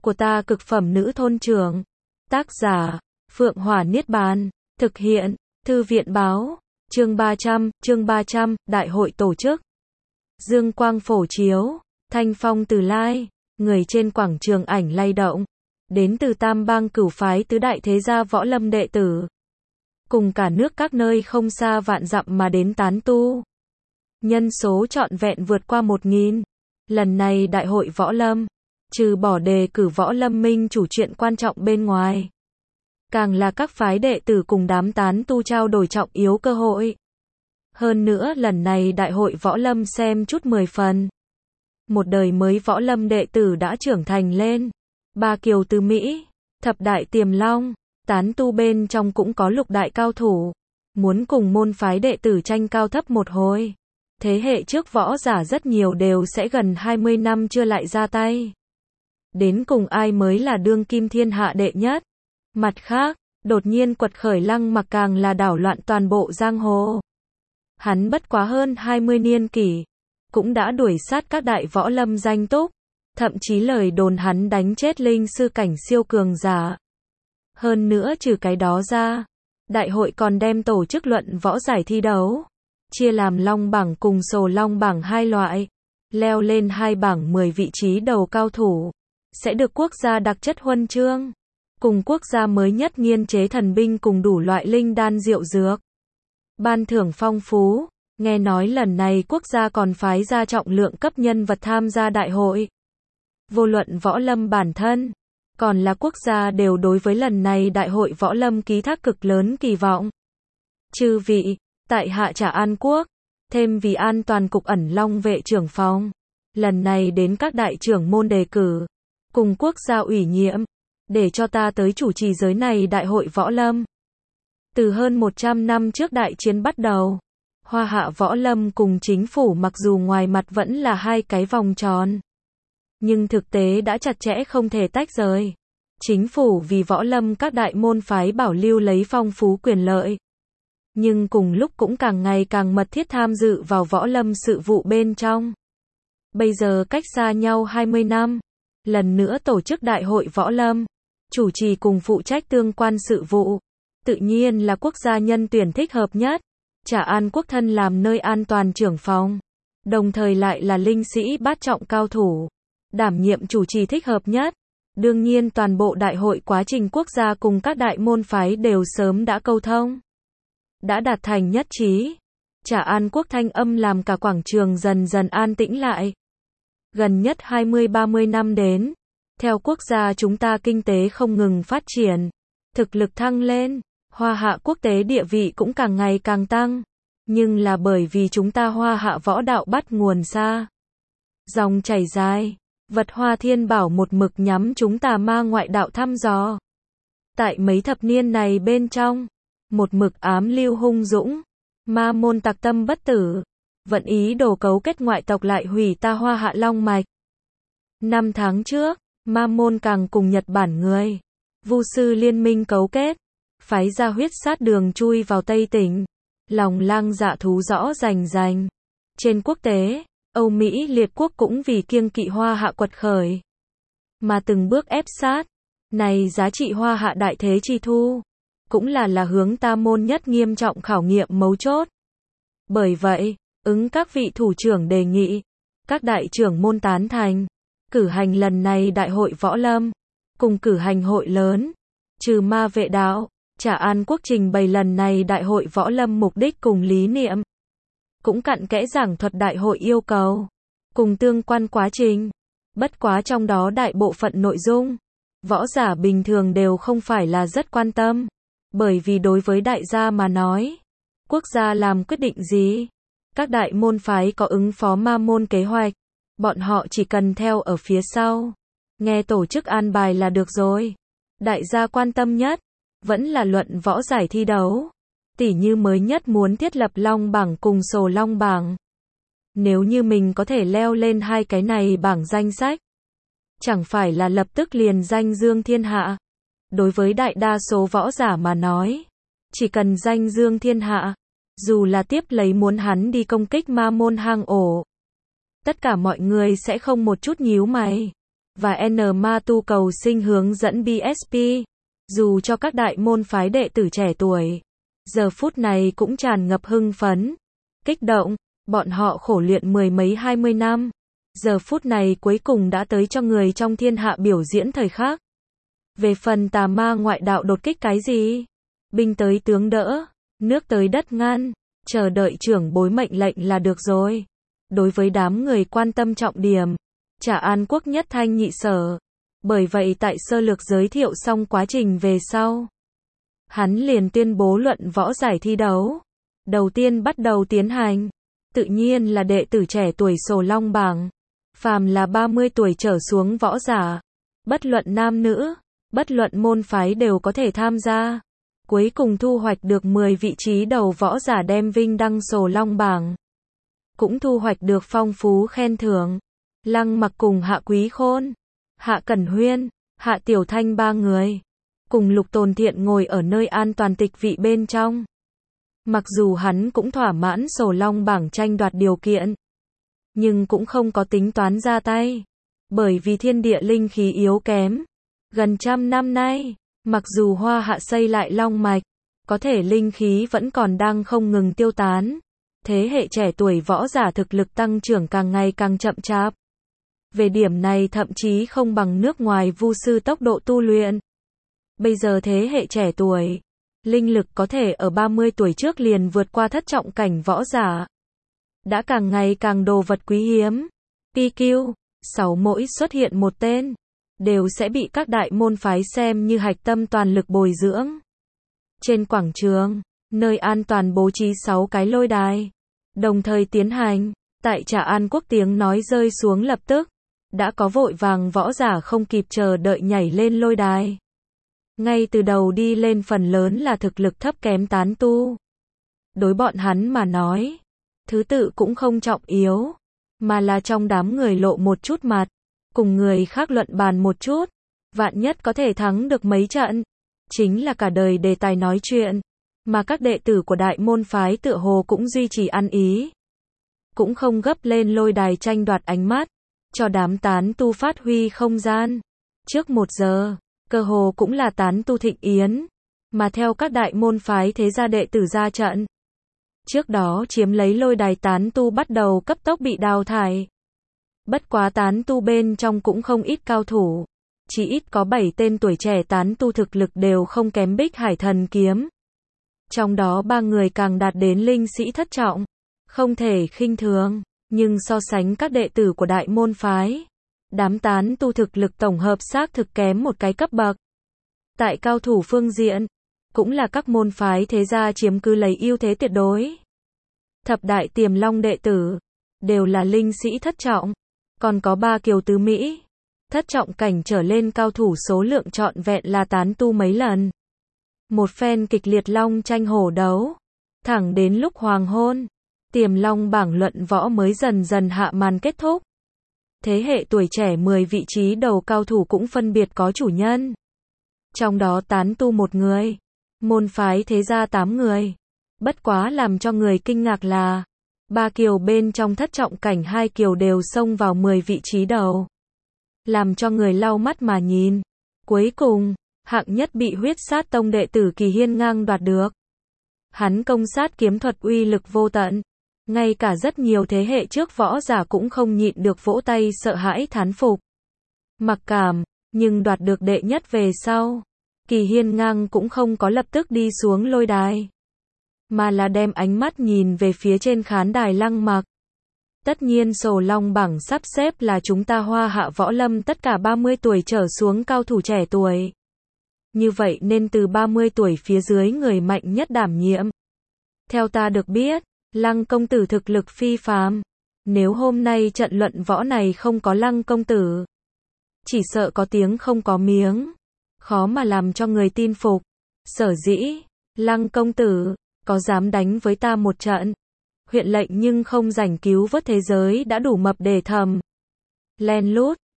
của ta cực phẩm nữ thôn trưởng. Tác giả, Phượng Hỏa Niết Bàn. Thực hiện, Thư viện Báo. Chương 300, Đại hội tổ chức. Dương quang phổ chiếu, thanh phong từ lai, người trên quảng trường ảnh lay động. Đến từ tam bang cửu phái tứ đại thế gia võ lâm đệ tử. Cùng cả nước các nơi không xa vạn dặm mà đến tán tu. Nhân số trọn vẹn vượt qua 1.000. Lần này đại hội võ lâm, trừ bỏ đề cử võ lâm minh chủ chuyện quan trọng bên ngoài, càng là các phái đệ tử cùng đám tán tu trao đổi trọng yếu cơ hội. Hơn nữa lần này đại hội võ lâm xem chút 10 phần. Một đời mới võ lâm đệ tử đã trưởng thành lên. Ba kiều từ Mỹ, thập đại tiềm long, tán tu bên trong cũng có lục đại cao thủ. Muốn cùng môn phái đệ tử tranh cao thấp một hồi. Thế hệ trước võ giả rất nhiều đều sẽ gần 20 năm chưa lại ra tay. Đến cùng ai mới là đương kim thiên hạ đệ nhất. Mặt khác, đột nhiên quật khởi Lăng Mặc càng là đảo loạn toàn bộ giang hồ. Hắn bất quá hơn 20 niên kỷ, cũng đã đuổi sát các đại võ lâm danh túc, thậm chí lời đồn hắn đánh chết linh sư cảnh siêu cường giả. Hơn nữa trừ cái đó ra, đại hội còn đem tổ chức luận võ giải thi đấu, chia làm long bảng cùng sổ long bảng hai loại, leo lên hai bảng 10 vị trí đầu cao thủ, sẽ được quốc gia đặc chất huân chương, cùng quốc gia mới nhất nghiên chế thần binh cùng đủ loại linh đan diệu dược. Ban thưởng phong phú, nghe nói lần này quốc gia còn phái ra trọng lượng cấp nhân vật tham gia đại hội. Vô luận võ lâm bản thân, còn là quốc gia đều đối với lần này đại hội võ lâm ký thác cực lớn kỳ vọng. Chư vị, tại hạ Trà An Quốc, thêm vì an toàn cục ẩn long vệ trưởng phòng, lần này đến các đại trưởng môn đề cử, cùng quốc gia ủy nhiệm, để cho ta tới chủ trì giới này đại hội võ lâm. Từ hơn 100 năm trước đại chiến bắt đầu, Hoa Hạ võ lâm cùng chính phủ mặc dù ngoài mặt vẫn là hai cái vòng tròn, nhưng thực tế đã chặt chẽ không thể tách rời. Chính phủ vì võ lâm các đại môn phái bảo lưu lấy phong phú quyền lợi, nhưng cùng lúc cũng càng ngày càng mật thiết tham dự vào võ lâm sự vụ bên trong. Bây giờ cách xa nhau 20 năm, lần nữa tổ chức đại hội võ lâm, chủ trì cùng phụ trách tương quan sự vụ, tự nhiên là quốc gia nhân tuyển thích hợp nhất. Trà An Quốc thân làm nơi an toàn trưởng phòng, đồng thời lại là linh sĩ bát trọng cao thủ, đảm nhiệm chủ trì thích hợp nhất. Đương nhiên toàn bộ đại hội quá trình quốc gia cùng các đại môn phái đều sớm đã câu thông, đã đạt thành nhất trí. Trà An Quốc thanh âm làm cả quảng trường dần dần an tĩnh lại. Gần nhất 20-30 năm đến, theo quốc gia chúng ta kinh tế không ngừng phát triển, thực lực thăng lên, Hoa Hạ quốc tế địa vị cũng càng ngày càng tăng. Nhưng là bởi vì chúng ta Hoa Hạ võ đạo bắt nguồn xa, dòng chảy dài, vật Hoa Thiên Bảo một mực nhắm chúng ta ma ngoại đạo thăm dò. Tại mấy thập niên này bên trong, một mực ám lưu hung dũng, ma môn tặc tâm bất tử, vận ý đồ cấu kết ngoại tộc lại hủy ta Hoa Hạ long mạch. 5 tháng trước, ma môn càng cùng Nhật Bản người, Vu sư liên minh cấu kết, phái ra huyết sát đường chui vào Tây Tỉnh, lòng lang dạ thú rõ rành rành. Trên quốc tế, Âu Mỹ liệt quốc cũng vì kiêng kỵ Hoa Hạ quật khởi, mà từng bước ép sát. Này giá trị Hoa Hạ đại thế chi thu, cũng là hướng ta môn nhất nghiêm trọng khảo nghiệm mấu chốt. Bởi vậy, ứng các vị thủ trưởng đề nghị, các đại trưởng môn tán thành, cử hành lần này đại hội võ lâm, cùng cử hành hội lớn, trừ ma vệ đạo. Trà An Quốc trình bày lần này đại hội võ lâm mục đích cùng lý niệm, cũng cặn kẽ giảng thuật đại hội yêu cầu, cùng tương quan quá trình. Bất quá trong đó đại bộ phận nội dung, võ giả bình thường đều không phải là rất quan tâm, bởi vì đối với đại gia mà nói, quốc gia làm quyết định gì, các đại môn phái có ứng phó ma môn kế hoạch, bọn họ chỉ cần theo ở phía sau, nghe tổ chức an bài là được rồi. Đại gia quan tâm nhất vẫn là luận võ giải thi đấu, tỉ như mới nhất muốn thiết lập long bảng cùng sổ long bảng. Nếu như mình có thể leo lên hai cái này bảng danh sách, chẳng phải là lập tức liền danh dương thiên hạ. Đối với đại đa số võ giả mà nói, chỉ cần danh dương thiên hạ, dù là tiếp lấy muốn hắn đi công kích ma môn hang ổ, tất cả mọi người sẽ không một chút nhíu mày. và N Ma Tu cầu sinh hướng dẫn BSP. Dù cho các đại môn phái đệ tử trẻ tuổi, giờ phút này cũng tràn ngập hưng phấn, kích động, bọn họ khổ luyện mười mấy 20 năm. Giờ phút này cuối cùng đã tới cho người trong thiên hạ biểu diễn thời khắc. Về phần tà ma ngoại đạo đột kích cái gì? Binh tới tướng đỡ, nước tới đất ngăn, chờ đợi trưởng bối mệnh lệnh là được rồi. Đối với đám người quan tâm trọng điểm, Trà An Quốc nhất thanh nhị sở. Bởi vậy tại sơ lược giới thiệu xong quá trình về sau, hắn liền tuyên bố luận võ giải thi đấu. Đầu tiên bắt đầu tiến hành, tự nhiên là đệ tử trẻ tuổi Sổ Long bảng. Phàm là 30 tuổi trở xuống võ giả, bất luận nam nữ, bất luận môn phái đều có thể tham gia. Cuối cùng thu hoạch được 10 vị trí đầu võ giả đem vinh đăng Sổ Long bảng. Cũng thu hoạch được phong phú khen thưởng. Lăng Mặc cùng Hạ Quý Khôn, Hạ Cẩn Huyên, Hạ Tiểu Thanh ba người, cùng Lục Tồn Thiện ngồi ở nơi an toàn tịch vị bên trong. Mặc dù hắn cũng thỏa mãn Sổ Long bảng tranh đoạt điều kiện, nhưng cũng không có tính toán ra tay. Bởi vì thiên địa linh khí yếu kém. Gần trăm năm nay, mặc dù Hoa Hạ xây lại long mạch, có thể linh khí vẫn còn đang không ngừng tiêu tán. Thế hệ trẻ tuổi võ giả thực lực tăng trưởng càng ngày càng chậm chạp. Về điểm này thậm chí không bằng nước ngoài vu sư tốc độ tu luyện. Bây giờ thế hệ trẻ tuổi, linh lực có thể ở 30 tuổi trước liền vượt qua thất trọng cảnh võ giả. Đã càng ngày càng đồ vật quý hiếm. PQ, 6 mỗi xuất hiện một tên, đều sẽ bị các đại môn phái xem như hạch tâm toàn lực bồi dưỡng. Trên quảng trường, nơi an toàn bố trí 6 cái lôi đài, đồng thời tiến hành. Tại Trà An Quốc tiếng nói rơi xuống lập tức, đã có vội vàng võ giả không kịp chờ đợi nhảy lên lôi đài. Ngay từ đầu đi lên phần lớn là thực lực thấp kém tán tu. Đối bọn hắn mà nói, thứ tự cũng không trọng yếu, mà là trong đám người lộ một chút mặt, cùng người khác luận bàn một chút, vạn nhất có thể thắng được mấy trận, chính là cả đời đề tài nói chuyện, mà các đệ tử của đại môn phái tựa hồ cũng duy trì ăn ý. Cũng không gấp lên lôi đài tranh đoạt ánh mắt, cho đám tán tu phát huy không gian. Trước 1 giờ, cơ hồ cũng là tán tu thịnh yến, mà theo các đại môn phái thế gia đệ tử ra trận. Trước đó chiếm lấy lôi đài tán tu bắt đầu cấp tốc bị đào thải. Bất quá tán tu bên trong cũng không ít cao thủ. Chỉ ít có 7 tên tuổi trẻ tán tu thực lực đều không kém Bích Hải Thần Kiếm. Trong đó 3 người càng đạt đến linh sĩ thất trọng. Không thể khinh thường, nhưng so sánh các đệ tử của đại môn phái, đám tán tu thực lực tổng hợp xác thực kém một cái cấp bậc. Tại cao thủ phương diện, cũng là các môn phái thế gia chiếm cứ lấy ưu thế tuyệt đối. Thập đại Tiềm Long đệ tử, đều là linh sĩ thất trọng, còn có 3 kiều tứ Mỹ. Thất trọng cảnh trở lên cao thủ số lượng trọn vẹn là tán tu mấy lần. Một phen kịch liệt long tranh hổ đấu, thẳng đến lúc hoàng hôn, Tiềm Long bảng luận võ mới dần dần hạ màn kết thúc. Thế hệ tuổi trẻ 10 vị trí đầu cao thủ cũng phân biệt có chủ nhân. Trong đó tán tu 1 người, môn phái thế gia 8 người. Bất quá làm cho người kinh ngạc là, 3 kiều bên trong thất trọng cảnh 2 kiều đều xông vào 10 vị trí đầu. Làm cho người lau mắt mà nhìn. Cuối cùng, hạng nhất bị Huyết Sát Tông đệ tử Kỳ Hiên ngang đoạt được. Hắn công sát kiếm thuật uy lực vô tận. Ngay cả rất nhiều thế hệ trước võ giả cũng không nhịn được vỗ tay sợ hãi thán phục. Mặc cảm, nhưng đoạt được đệ nhất về sau, Kỳ Hiên ngang cũng không có lập tức đi xuống lôi đài, mà là đem ánh mắt nhìn về phía trên khán đài Lăng Mặc. Tất nhiên Sổ Long bảng sắp xếp là chúng ta Hoa Hạ võ lâm tất cả 30 tuổi trở xuống cao thủ trẻ tuổi. Như vậy nên từ 30 tuổi phía dưới người mạnh nhất đảm nhiệm. Theo ta được biết, Lăng công tử thực lực phi phàm. Nếu hôm nay trận luận võ này không có Lăng công tử, chỉ sợ có tiếng không có miếng, khó mà làm cho người tin phục. Sở dĩ, Lăng công tử, có dám đánh với ta một trận? Huyện lệnh nhưng không rảnh cứu vớt thế giới đã đủ mập để thầm. Len lút,